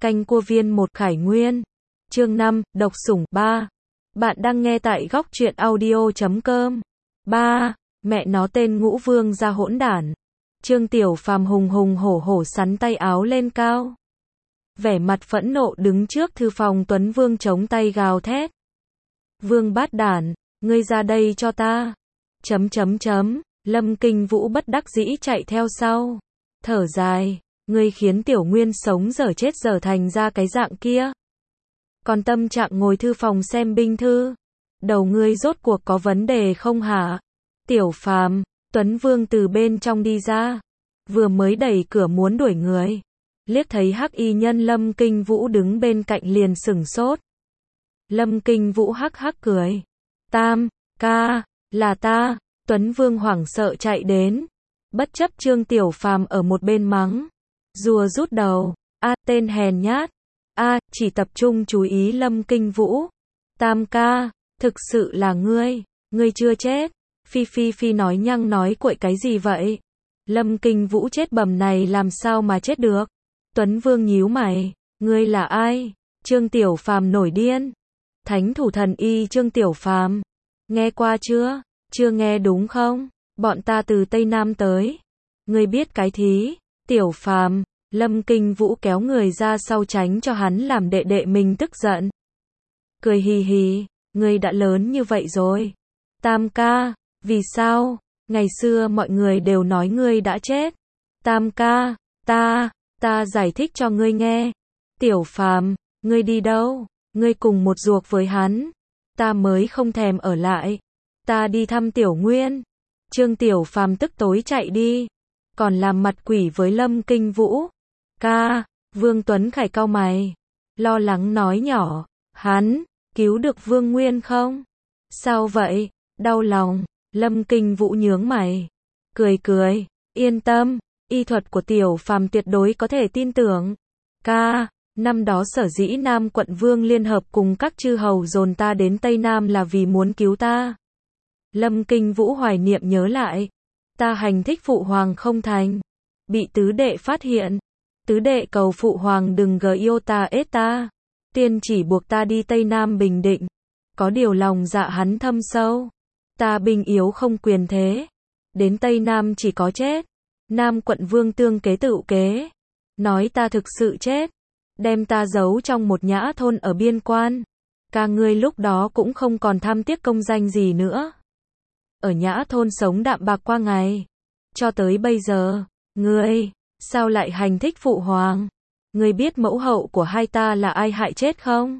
Canh cua viên một Khải Nguyên. Chương 5, độc sủng 3. Bạn đang nghe tại góc truyện audio.com. 3. Mẹ nó tên Ngũ Vương ra hỗn đản. Trương Tiểu Phàm hùng hùng hổ hổ sắn tay áo lên cao. Vẻ mặt phẫn nộ đứng trước thư phòng Tuấn Vương chống tay gào thét. Vương bát đản, ngươi ra đây cho ta. Lâm Kinh Vũ bất đắc dĩ chạy theo sau. Thở dài, ngươi khiến Tiểu Nguyên sống dở chết dở thành ra cái dạng kia. Còn tâm trạng ngồi thư phòng xem binh thư. Đầu ngươi rốt cuộc có vấn đề không hả? Tiểu Phàm, Tuấn Vương từ bên trong đi ra. Vừa mới đẩy cửa muốn đuổi người. Liếc thấy hắc y nhân Lâm Kinh Vũ đứng bên cạnh liền sửng sốt. Lâm Kinh Vũ hắc hắc cười. Tam, ca, là ta. Tuấn Vương hoảng sợ chạy đến. Bất chấp Trương Tiểu Phàm ở một bên mắng. Rùa rút đầu. Tên hèn nhát. Chỉ tập trung chú ý Lâm Kinh Vũ. Tam ca, thực sự là ngươi chưa chết. Phi nói nhăng nói cuội cái gì vậy? Lâm Kinh Vũ chết bầm này làm sao mà chết được? Tuấn Vương nhíu mày, ngươi là ai? Trương Tiểu Phàm nổi điên. Thánh thủ thần y Trương Tiểu Phàm. Nghe qua chưa? Chưa nghe đúng không? Bọn ta từ Tây Nam tới. Ngươi biết cái thí? Tiểu Phàm. Lâm Kinh Vũ kéo người ra sau tránh cho hắn làm đệ đệ mình tức giận. Cười hì hì, ngươi đã lớn như vậy rồi. Tam ca, vì sao? Ngày xưa mọi người đều nói ngươi đã chết. Tam ca, ta giải thích cho ngươi nghe. Tiểu Phàm, ngươi đi đâu? Ngươi cùng một ruột với hắn. Ta mới không thèm ở lại. Ta đi thăm Tiểu Nguyên. Trương Tiểu Phàm tức tối chạy đi. Còn làm mặt quỷ với Lâm Kinh Vũ. Ca, Vương Tuấn Khải cau mày. Lo lắng nói nhỏ. Hắn, cứu được Vương Nguyên không? Sao vậy? Đau lòng. Lâm Kinh Vũ nhướng mày. Cười. Yên tâm, y thuật của Tiểu Phàm tuyệt đối có thể tin tưởng. Ca, năm đó sở dĩ Nam quận Vương liên hợp cùng các chư hầu dồn ta đến Tây Nam là vì muốn cứu ta. Lâm Kinh Vũ hoài niệm nhớ lại. Ta hành thích phụ hoàng không thành. Bị tứ đệ phát hiện. Tứ đệ cầu phụ hoàng đừng yêu ta ết ta. Tiên chỉ buộc ta đi Tây Nam Bình Định. Có điều lòng dạ hắn thâm sâu. Ta binh yếu không quyền thế. Đến Tây Nam chỉ có chết. Nam quận Vương tương kế tự kế. Nói ta thực sự chết. Đem ta giấu trong một nhã thôn ở biên quan. Ca ngươi lúc đó cũng không còn tham tiếc công danh gì nữa. Ở nhã thôn sống đạm bạc qua ngày. Cho tới bây giờ, ngươi, sao lại hành thích phụ hoàng? Ngươi biết mẫu hậu của hai ta là ai hại chết không?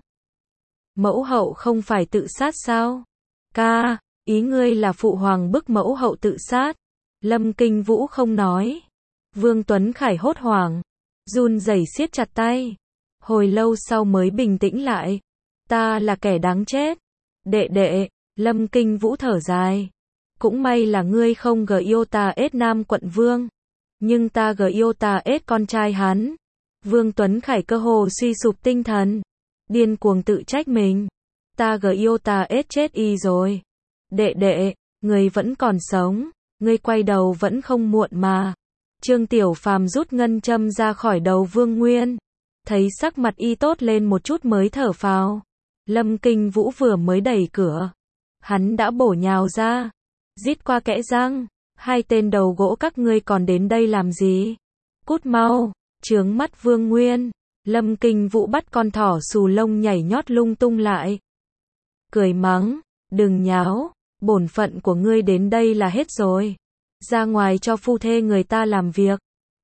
Mẫu hậu không phải tự sát sao? Ca, ý ngươi là phụ hoàng bức mẫu hậu tự sát. Lâm Kinh Vũ không nói. Vương Tuấn Khải hốt hoảng. Run rẩy siết chặt tay. Hồi lâu sau mới bình tĩnh lại. Ta là kẻ đáng chết. Đệ, Lâm Kinh Vũ thở dài. Cũng may là ngươi không yêu ta ết Nam quận Vương. Nhưng ta yêu ta ết con trai hắn. Vương Tuấn Khải cơ hồ suy sụp tinh thần. Điên cuồng tự trách mình. Ta yêu ta ết chết y rồi. Đệ, ngươi vẫn còn sống. Ngươi quay đầu vẫn không muộn mà. Trương Tiểu Phàm rút ngân châm ra khỏi đầu Vương Nguyên. Thấy sắc mặt y tốt lên một chút mới thở phào. Lâm Kinh Vũ vừa mới đẩy cửa. Hắn đã bổ nhào ra. Rít qua kẽ răng. Hai tên đầu gỗ các ngươi còn đến đây làm gì? Cút mau. Chướng mắt Vương Nguyên. Lâm Kinh Vũ bắt con thỏ xù lông nhảy nhót lung tung lại. Cười mắng. Đừng nháo. Bổn phận của ngươi đến đây là hết rồi. Ra ngoài cho phu thê người ta làm việc.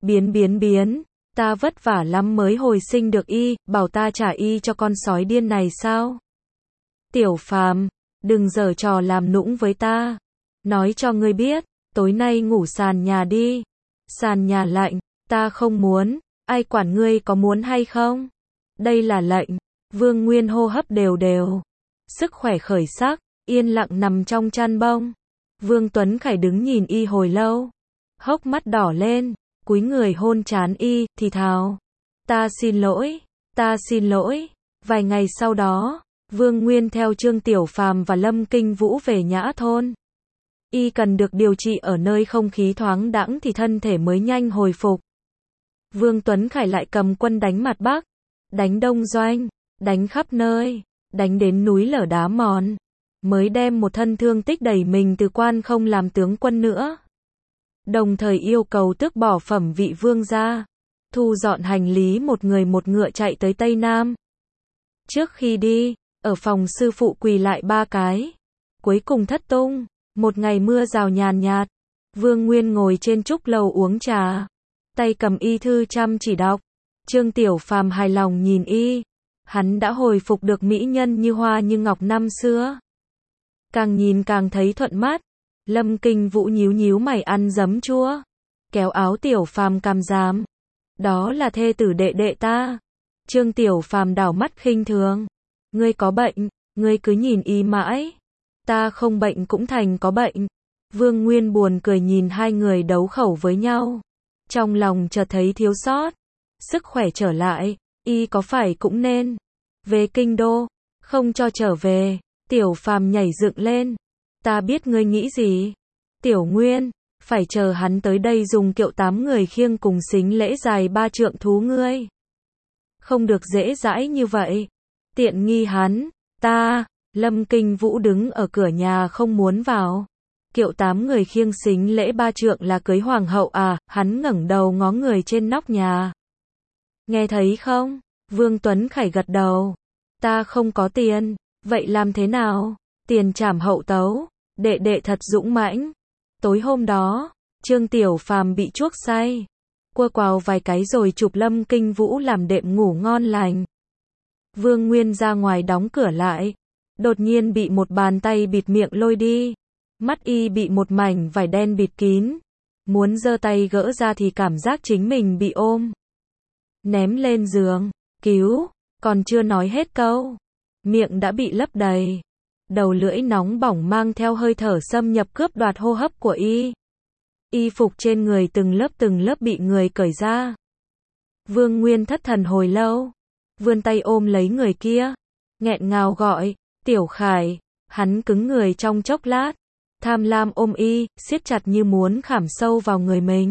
Biến. Ta vất vả lắm mới hồi sinh được y. Bảo ta trả y cho con sói điên này sao? Tiểu Phàm, đừng giở trò làm nũng với ta. Nói cho ngươi biết. Tối nay ngủ sàn nhà đi. Sàn nhà lạnh. Ta không muốn. Ai quản ngươi có muốn hay không? Đây là lệnh. Vương Nguyên hô hấp đều. Sức khỏe khởi sắc. Yên lặng nằm trong chăn bông. Vương Tuấn Khải đứng nhìn y hồi lâu. Hốc mắt đỏ lên. Cúi người hôn trán y, thì thào. Ta xin lỗi. Vài ngày sau đó, Vương Nguyên theo Trương Tiểu Phàm và Lâm Kinh Vũ về nhã thôn. Y cần được điều trị ở nơi không khí thoáng đãng thì thân thể mới nhanh hồi phục. Vương Tuấn Khải lại cầm quân đánh mặt Bắc. đánh Đông Doanh, đánh khắp nơi, đánh đến núi lở đá mòn, mới đem một thân thương tích đẩy mình từ quan không làm tướng quân nữa. Đồng thời yêu cầu tước bỏ phẩm vị vương gia, thu dọn hành lý một người một ngựa chạy tới Tây Nam. Trước khi đi, ở phòng sư phụ quỳ lại 3 cái. Cuối cùng thất tung, một ngày mưa rào nhàn nhạt, Vương Nguyên ngồi trên trúc lầu uống trà, tay cầm y thư chăm chỉ đọc. Trương Tiểu Phàm hài lòng nhìn y, hắn đã hồi phục được mỹ nhân như hoa như ngọc năm xưa. Càng nhìn càng thấy thuận mắt. Lâm Kinh Vũ nhíu nhíu mày ăn giấm chua, kéo áo Tiểu Phàm cằm ràm. Đó là thê tử đệ đệ ta. Trương Tiểu Phàm đảo mắt khinh thường. Ngươi có bệnh, ngươi cứ nhìn y mãi. Ta không bệnh cũng thành có bệnh. Vương Nguyên buồn cười nhìn hai người đấu khẩu với nhau. Trong lòng chợt thấy thiếu sót. Sức khỏe trở lại, y có phải cũng nên về kinh đô, không cho trở về. Tiểu Phàm nhảy dựng lên. Ta biết ngươi nghĩ gì. Tiểu Nguyên, phải chờ hắn tới đây dùng kiệu 8 người khiêng cùng xính lễ dài 3 trượng thú ngươi. Không được dễ dãi như vậy. Tiện nghi hắn, ta, Lâm Kinh Vũ đứng ở cửa nhà không muốn vào. Kiệu 8 người khiêng xính lễ 3 trượng là cưới hoàng hậu à, hắn ngẩng đầu ngó người trên nóc nhà. Nghe thấy không? Vương Tuấn Khải gật đầu. Ta không có tiền, vậy làm thế nào? Tiền trảm hậu tấu, đệ đệ thật dũng mãnh. Tối hôm đó, Trương Tiểu Phàm bị chuốc say, quơ quào vài cái rồi chụp Lâm Kinh Vũ làm đệm ngủ ngon lành. Vương Nguyên ra ngoài đóng cửa lại, đột nhiên bị một bàn tay bịt miệng lôi đi. Mắt y bị một mảnh vải đen bịt kín. Muốn giơ tay gỡ ra thì cảm giác chính mình bị ôm. Ném lên giường, cứu, còn chưa nói hết câu. Miệng đã bị lấp đầy. Đầu lưỡi nóng bỏng mang theo hơi thở xâm nhập cướp đoạt hô hấp của y. Y phục trên người từng lớp bị người cởi ra. Vương Nguyên thất thần hồi lâu, vươn tay ôm lấy người kia, nghẹn ngào gọi, Tiểu Khải. Hắn cứng người trong chốc lát, tham lam ôm y, siết chặt như muốn khảm sâu vào người mình.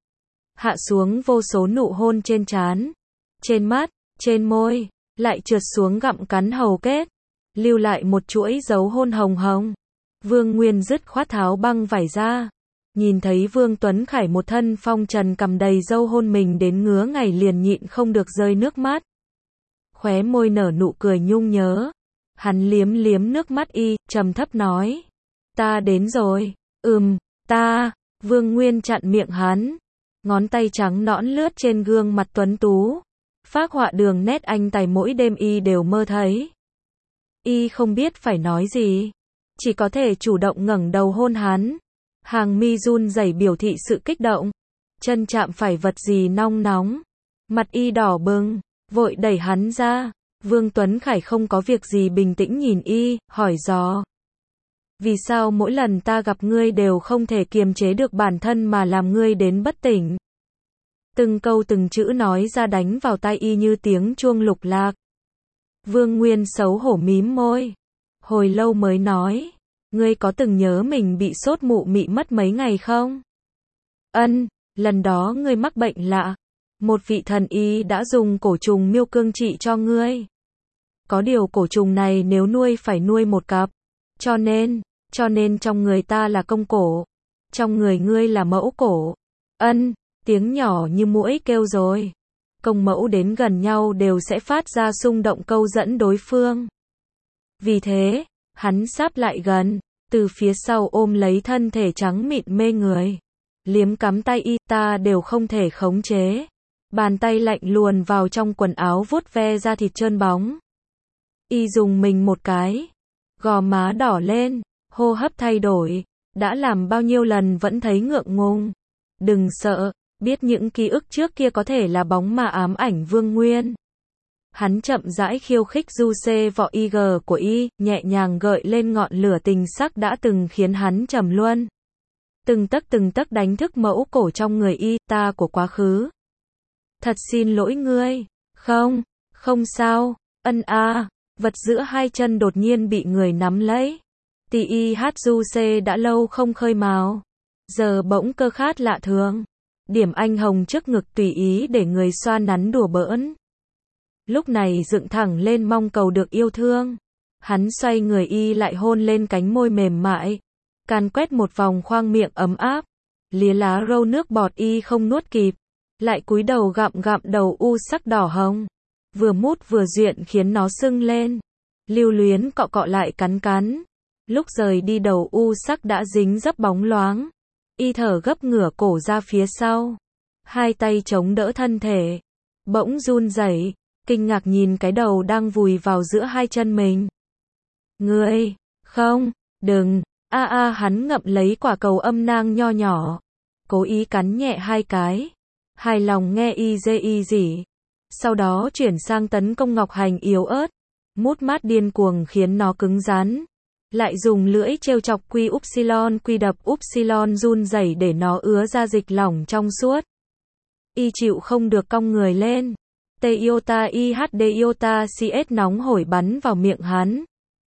Hạ xuống vô số nụ hôn trên trán, trên mắt, trên môi, lại trượt xuống gặm cắn hầu kết, lưu lại một chuỗi dấu hôn hồng hồng. Vương Nguyên dứt khoát tháo băng vải ra, nhìn thấy Vương Tuấn Khải một thân phong trần cầm đầy dâu hôn mình đến ngứa ngày liền nhịn không được rơi nước mắt. Khóe môi nở nụ cười nhung nhớ, hắn liếm liếm nước mắt y, trầm thấp nói, ta đến rồi. Ta. Vương Nguyên chặn miệng hắn, ngón tay trắng nõn lướt trên gương mặt tuấn tú, phác họa đường nét anh tài mỗi đêm y đều mơ thấy. Y không biết phải nói gì, chỉ có thể chủ động ngẩng đầu hôn hắn. Hàng mi run rẩy biểu thị sự kích động, chân chạm phải vật gì nóng nóng, mặt y đỏ bừng, vội đẩy hắn ra. Vương Tuấn Khải không có việc gì bình tĩnh nhìn y, hỏi dò. Vì sao mỗi lần ta gặp ngươi đều không thể kiềm chế được bản thân mà làm ngươi đến bất tỉnh? Từng câu từng chữ nói ra đánh vào tai y như tiếng chuông lục lạc. Vương Nguyên xấu hổ mím môi, hồi lâu mới nói, ngươi có từng nhớ mình bị sốt mụ mị mất mấy ngày không? Ân, lần đó ngươi mắc bệnh lạ, một vị thần y đã dùng cổ trùng miêu cương trị cho ngươi. Có điều cổ trùng này nếu nuôi phải nuôi một cặp, cho nên trong người ta là công cổ, trong người ngươi là mẫu cổ. Ân, tiếng nhỏ như muỗi kêu rồi. Công mẫu đến gần nhau đều sẽ phát ra xung động câu dẫn đối phương. Vì thế, hắn sáp lại gần, từ phía sau ôm lấy thân thể trắng mịn mê người, liếm cắm tay y, ta đều không thể khống chế. Bàn tay lạnh luồn vào trong quần áo vuốt ve da thịt trơn bóng. Y dùng mình một cái, gò má đỏ lên, hô hấp thay đổi, đã làm bao nhiêu lần vẫn thấy ngượng ngùng. Đừng sợ, biết những ký ức trước kia có thể là bóng ma ám ảnh Vương Nguyên. Hắn chậm rãi khiêu khích du xê vọ IG của y, nhẹ nhàng gợi lên ngọn lửa tình sắc đã từng khiến hắn trầm luân. Từng tấc đánh thức mẫu cổ trong người y, ta của quá khứ. Thật xin lỗi ngươi. Không sao, vật giữa hai chân đột nhiên bị người nắm lấy. Du xê đã lâu không khơi mào, giờ bỗng cơ khát lạ thường. Điểm anh hồng trước ngực tùy ý để người xoa nắn đùa bỡn. lúc này dựng thẳng lên mong cầu được yêu thương. Hắn xoay người y lại hôn lên cánh môi mềm mại, càn quét một vòng khoang miệng ấm áp, lía lá râu nước bọt y không nuốt kịp, lại cúi đầu gặm gặm đầu u sắc đỏ hồng, vừa mút vừa duyện khiến nó sưng lên, lưu luyến cọ cọ lại cắn cắn. Lúc rời đi đầu u sắc đã dính dấp bóng loáng, y thở gấp ngửa cổ ra phía sau, hai tay chống đỡ thân thể, bỗng run rẩy, kinh ngạc nhìn cái đầu đang vùi vào giữa hai chân mình. Ngươi, không, đừng, hắn ngậm lấy quả cầu âm nang nho nhỏ, cố ý cắn nhẹ hai cái, hài lòng nghe y dê y dỉ, sau đó chuyển sang tấn công Ngọc Hành yếu ớt, mút mát điên cuồng khiến nó cứng rắn, lại dùng lưỡi trêu chọc quy đập upsilon run rẩy để nó ứa ra dịch lỏng trong suốt. Y chịu không được cong người lên, T-iota IHD-iota CS nóng hổi bắn vào miệng hắn.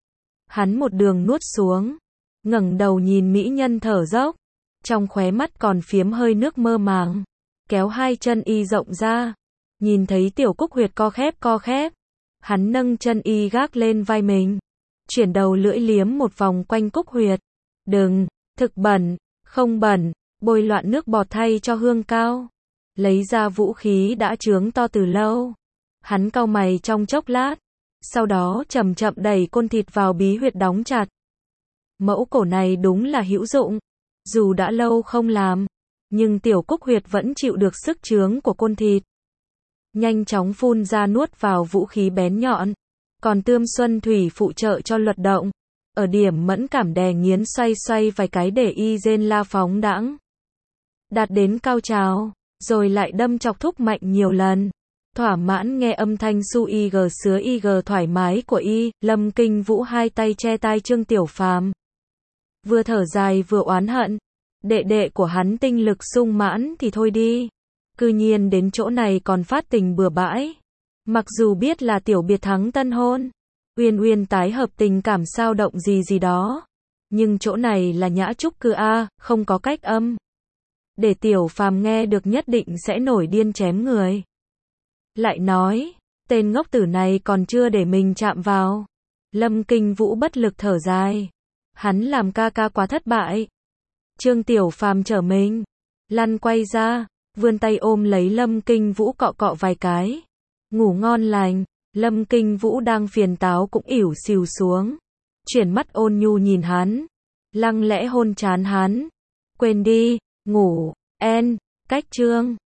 Hắn một đường nuốt xuống, ngẩng đầu nhìn mỹ nhân thở dốc, trong khóe mắt còn phiếm hơi nước mơ màng, kéo hai chân y rộng ra, nhìn thấy tiểu cúc huyệt co khép, hắn nâng chân y gác lên vai mình, chuyển đầu lưỡi liếm một vòng quanh cúc huyệt. Đừng, thực bẩn, không bẩn, bôi loạn nước bọt thay cho hương cao. Lấy ra vũ khí đã chướng to từ lâu. Hắn cau mày trong chốc lát, sau đó chậm chậm đẩy côn thịt vào bí huyệt đóng chặt. Mẫu cổ này đúng là hữu dụng, dù đã lâu không làm, nhưng tiểu cúc huyệt vẫn chịu được sức chướng của côn thịt. Nhanh chóng phun ra nuốt vào vũ khí bén nhọn, còn tươm xuân thủy phụ trợ cho luật động. Ở điểm mẫn cảm đè nghiến xoay vài cái để y rên la phóng đãng. Đạt đến cao trào, rồi lại đâm chọc thúc mạnh nhiều lần. Thỏa mãn nghe âm thanh su ig sứa ig thoải mái của y, Lâm Kinh Vũ hai tay che tai Trương Tiểu Phàm. Vừa thở dài vừa oán hận. Đệ đệ của hắn tinh lực sung mãn thì thôi đi, cư nhiên đến chỗ này còn phát tình bừa bãi. Mặc dù biết là tiểu biệt thắng tân hôn, uyên tái hợp tình cảm sao động gì đó, nhưng chỗ này là nhã trúc cư a, không có cách âm. Để Tiểu Phàm nghe được nhất định sẽ nổi điên chém người. Lại nói, tên ngốc tử này còn chưa để mình chạm vào. Lâm Kinh Vũ bất lực thở dài. Hắn làm ca ca quá thất bại. Trương Tiểu Phàm trở mình, lăn quay ra, vươn tay ôm lấy Lâm Kinh Vũ cọ cọ vài cái. Ngủ ngon lành, Lâm Kinh Vũ đang phiền táo cũng ỉu xìu xuống. Chuyển mắt ôn nhu nhìn hắn, lăng lẽ hôn trán hắn. Quên đi, ngủ, cách Trương